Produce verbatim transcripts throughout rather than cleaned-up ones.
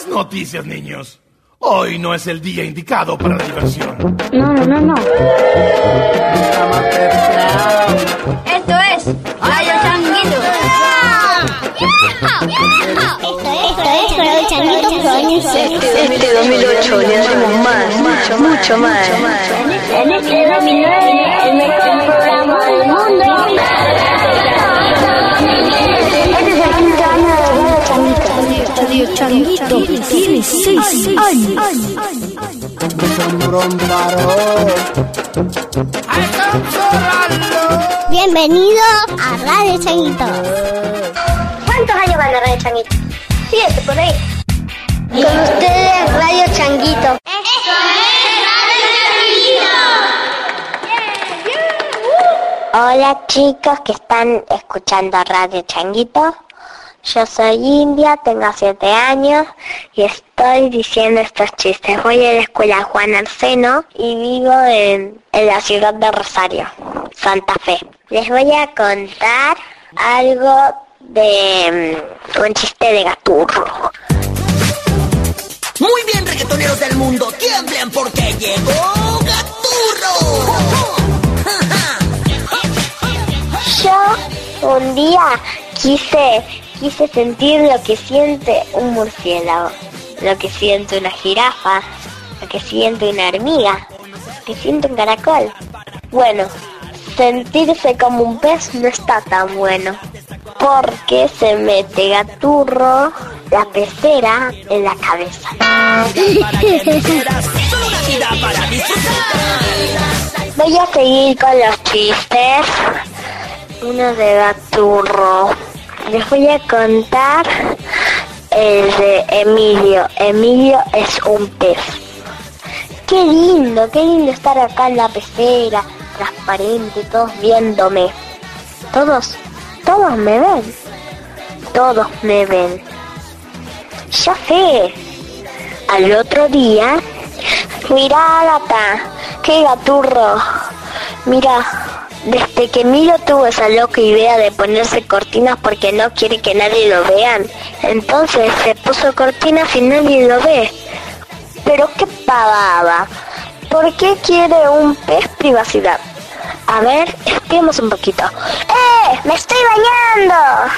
Malas noticias, niños. Hoy no es el día indicado para la diversión. No, no, no, no. Esto es Radio Changuito. Esto es Radio Changuito. Este dos mil ocho le daremos más, mucho, mucho más. En este dos mil nueve, el mejor programa del mundo. Este es el quinto año de Radio Changuito. Radio Changuito tiene seis años. Bienvenido a Radio Changuito. ¿Cuántos años van a Radio Changuito? Siete, por ahí. Con ustedes, Radio Changuito. Esto es Radio Changuito. Hola chicos que están escuchando Radio Changuito. Yo soy India, tengo siete años y estoy diciendo estos chistes. Voy a la escuela Juan Arseno y vivo en, en la ciudad de Rosario, Santa Fe. Les voy a contar algo de um, un chiste de Gaturro. Muy bien, reggaetoneros del mundo, tiemblen porque llegó Gaturro. Yo un día quise... Quise sentir lo que siente un murciélago, lo que siente una jirafa, lo que siente una hormiga, lo que siente un caracol. Bueno, sentirse como un pez no está tan bueno, porque se mete Gaturro la pecera en la cabeza. Voy a seguir con los chistes. Uno de Gaturro. Les voy a contar el de Emilio. Emilio es un pez. Qué lindo, qué lindo estar acá en la pecera, transparente, todos viéndome. Todos, todos me ven. Todos me ven. Ya sé. Al otro día, mirá, gata, qué Gaturro. Mira. Desde que Emilio tuvo esa loca idea de ponerse cortinas porque no quiere que nadie lo vean, entonces se puso cortinas y nadie lo ve. Pero qué pavada. ¿Por qué quiere un pez privacidad? A ver, espiemos un poquito. ¡Eh! ¡Me estoy bañando!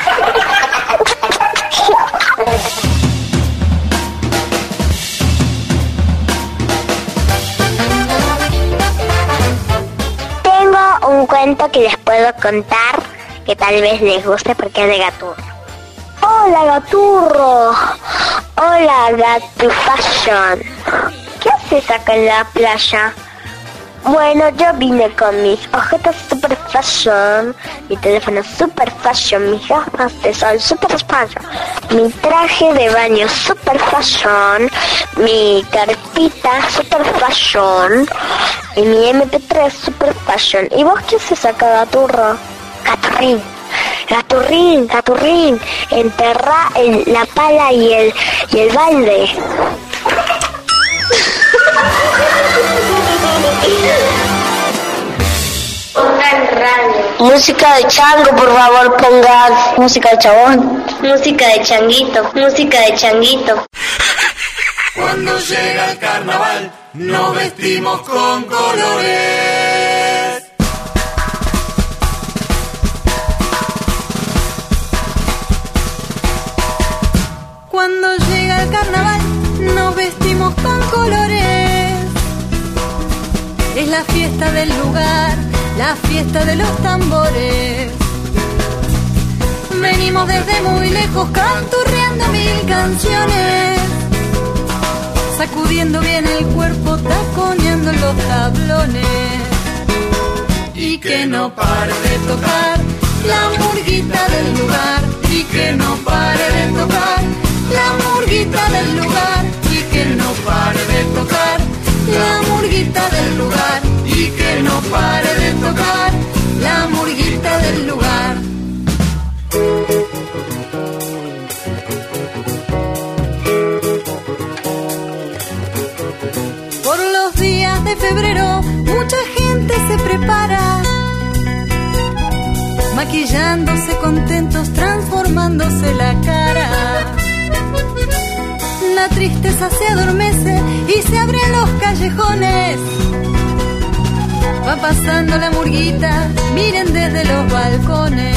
Un cuento que les puedo contar que tal vez les guste porque es de Gaturro. Hola Gaturro, hola Gatu Fashion. ¿Qué haces acá en la playa? Bueno, yo vine con mis ojeras super fashion, mi teléfono super fashion, mis gafas de sol super fashion, mi traje de baño super fashion, mi carpita super fashion y mi eme pe tres super fashion. ¿Y vos qué haces acá, Gaturro? Gaturrín, Gaturrín, Gaturrín, enterrá el, la pala y el, y el balde. Pongan radio. Música de chango, por favor, pongan música de chabón. Música de changuito, música de changuito. Cuando llega el carnaval, nos vestimos con colores. Cuando llega el carnaval, nos vestimos con colores. Es la fiesta del lugar, la fiesta de los tambores. Venimos desde muy lejos canturreando mil canciones, sacudiendo bien el cuerpo, taconeando en los tablones. Y que no pare de tocar la murguita del lugar, y que no pare de tocar la murguita del lugar, y que no pare de tocar la murguita del lugar, y que no pare de tocar la murguita del lugar. Por los días de febrero mucha gente se prepara, maquillándose contentos, transformándose la cara. la tristeza se adormece y se abren los callejones. Va pasando la murguita, miren desde los balcones.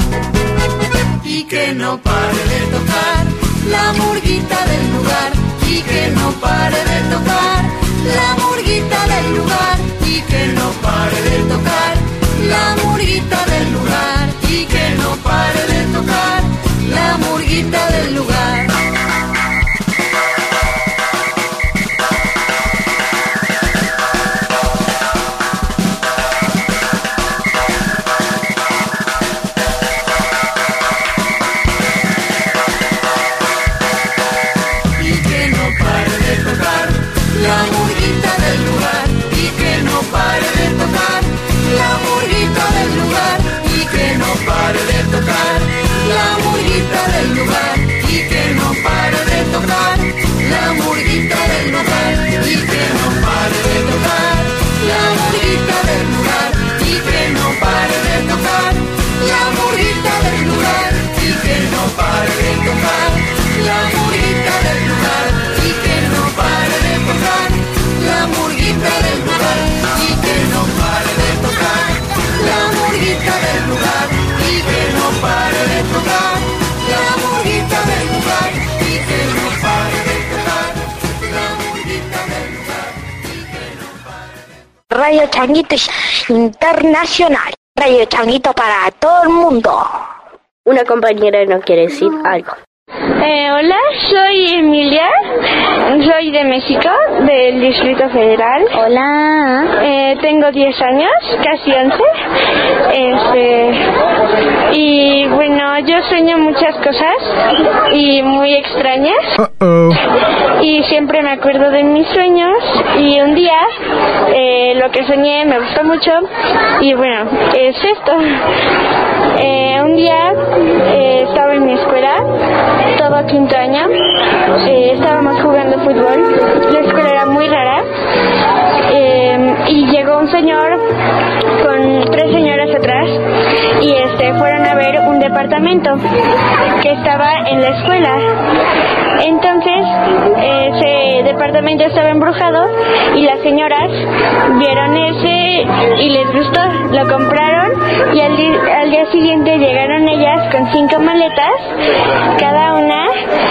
Y que no pare de tocar la murguita del lugar. Y que no pare de tocar la murguita del lugar. Y que no pare de tocar la murguita del lugar. Y que no pare de tocar la murguita del lugar. Radio Changuito Internacional. Radio Changuito para todo el mundo. Una compañera no quiere decir algo. Eh, hola, soy Emilia, soy de México, del Distrito Federal. Hola. Eh, tengo diez años, casi once. Este, y bueno, yo sueño muchas cosas y muy extrañas. Uh-oh. Y siempre me acuerdo de mis sueños. Y un día eh, lo que soñé me gustó mucho. Y bueno, es esto. Eh, un día eh, estaba en mi escuela, todo quinto año, eh, estábamos jugando fútbol, la escuela era muy rara, eh, y llegó un señor con tres señoras atrás y este fueron a ver un departamento que estaba en la escuela. Entonces ese departamento estaba embrujado y las señoras vieron ese y les gustó, lo compraron y al, di- al día siguiente llegaron ellas con cinco maletas cada una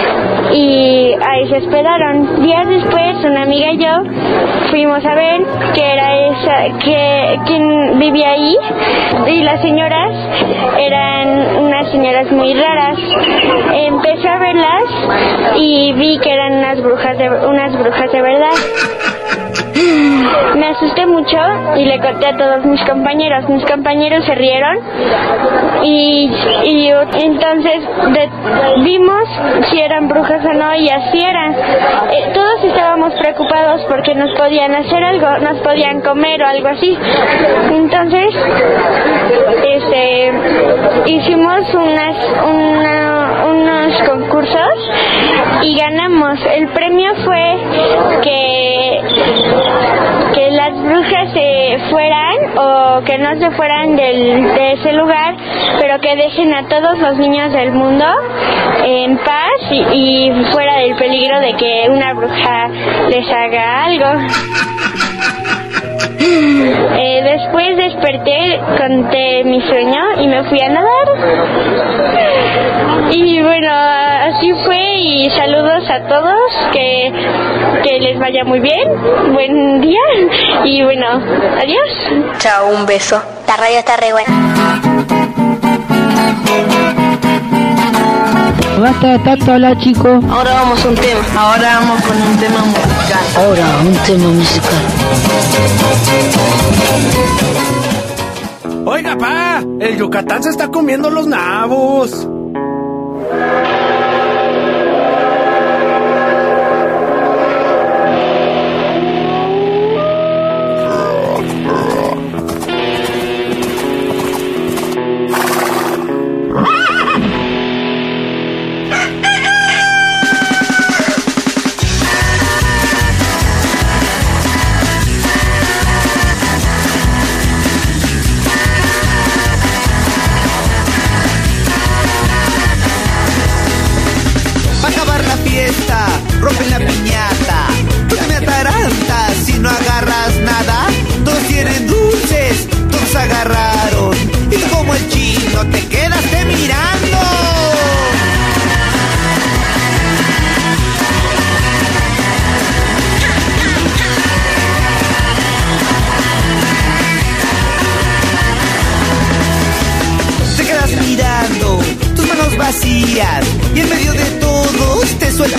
y ahí se hospedaron. Días después una amiga y yo fuimos a ver que era esa, que quién vivía ahí y las señoras eran unas señoras muy raras. Empecé a verlas y vi que eran unas brujas de, unas brujas de verdad. Me asusté mucho y le conté a todos mis compañeros. Mis compañeros se rieron y, y entonces de, vimos si eran brujas o no y así eran. Eh, todos estábamos preocupados porque nos podían hacer algo, nos podían comer o algo así. Entonces, este, hicimos unas, una, unos concursos y ganamos. El premio fue que que las brujas se fueran o que no se fueran del, de ese lugar, pero que dejen a todos los niños del mundo en paz y, y fuera del peligro de que una bruja les haga algo. Eh, después desperté, conté mi sueño y me fui a nadar. Y bueno, así fue y saludos a todos, que, que les vaya muy bien, buen día y bueno, adiós. Chao, un beso. La radio está re buena. Basta de tanto hablar, chicos. Ahora vamos a un tema. Ahora vamos con un tema musical. Ahora un tema musical. Oiga, pa, el Yucatán se está comiendo los nabos.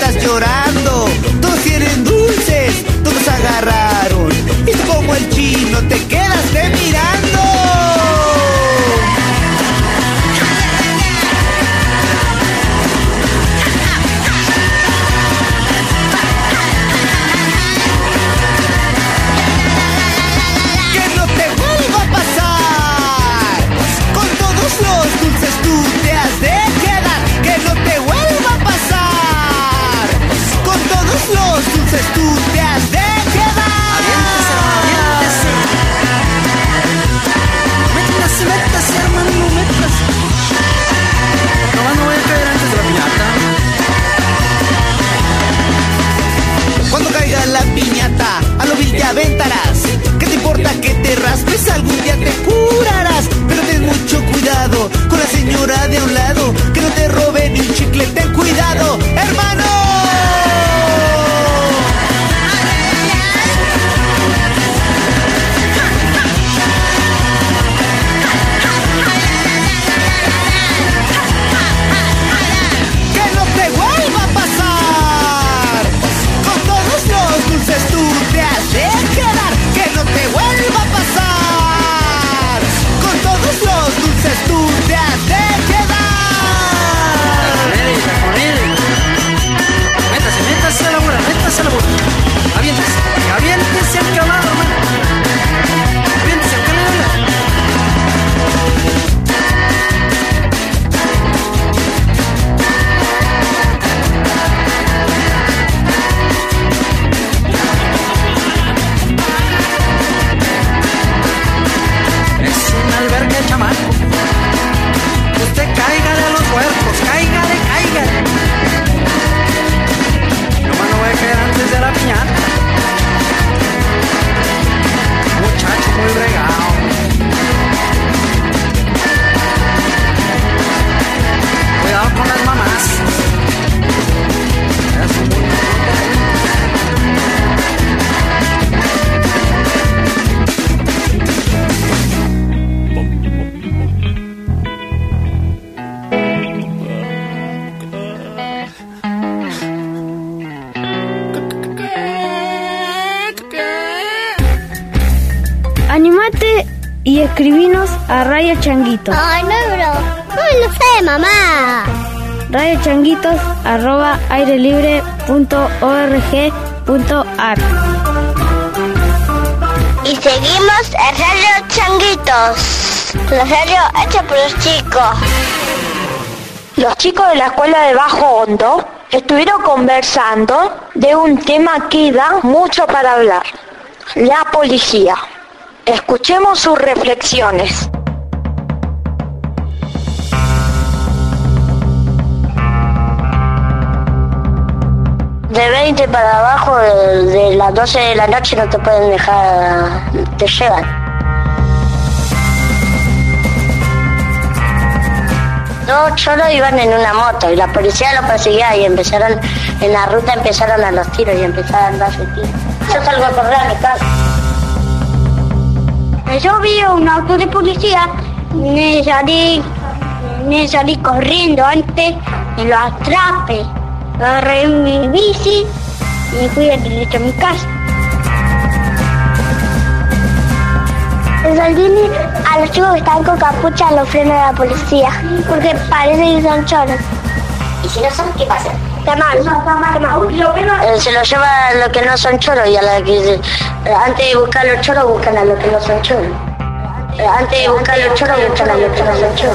estás llorando. Todos tienen dulces, todos agarraron. Y tú como el chino te quedaste mirando. Que no te vuelva a pasar. Con todos los dulces tú te has de quedar. Que no te vuelva a pasar. Con todos los dulces tú te has de quedar. Aviéntese, aviéntese. Métase, métase, hermano, métase. No, no voy a caer antes de la piñata. Cuando caiga la piñata, a lo vil te aventarás. ¿Qué te importa que te raspes? Algún día te curarás. Pero ten mucho cuidado con la señora de a un lado. Que no te robe ni un chicle, ten cuidado, hermano. Que no te vuelva a pasar. Con todos los dulces tú te has de quedar. Que no te vuelva a pasar. Con todos los dulces tú te has de quedar. Métase, métase a la bola, métase a la bola. Aviéntese, aviéntese al caballo, hermano. Aviéntese al caballo. Es un albergue, chamaco. Usted cáigale a los huertos, cáigale, cáigale. Nomás no voy a caer antes de la piñata. Muchacho muy bregado. Cuidado con las mamás. Eso muy bien. Animate y escribinos a Radio Changuitos. Ay, no, bro. No lo sé, mamá. Radio Changuitos arroba airelibre punto org punto ar. Y seguimos en Radio Changuitos, la radio hecha por los chicos. Los chicos de la escuela de Bajo Hondo estuvieron conversando de un tema que da mucho para hablar: la policía. Escuchemos sus reflexiones. De veinte para abajo, de, de las doce de la noche no te pueden dejar, te llevan. Dos choros iban en una moto y la policía lo perseguía y empezaron, en la ruta empezaron a los tiros y empezaron a darse tiros. Yo salgo a correr a mi casa. Yo vi un auto de policía, me salí, me salí corriendo antes y lo atrapé. Agarré mi bici y fui derecho a mi casa. Resolví a los chicos que están con capucha a los frenos de la policía, porque parece que son choros. ¿Y si no son, qué pasa? Está mal, está mal. Eh, se lo lleva a los que no son choros y a la que eh, antes de buscar los choros buscan a los que no son choros. Eh, antes de buscar los choros buscan a los que no son choros.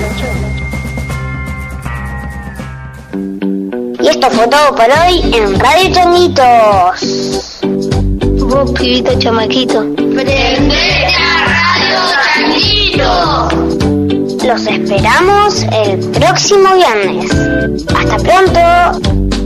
Y esto fue todo por hoy en Radio Changuitos. Vos, pibito chamaquito, prendete a Radio Changuitos. Los esperamos el próximo viernes. Hasta pronto.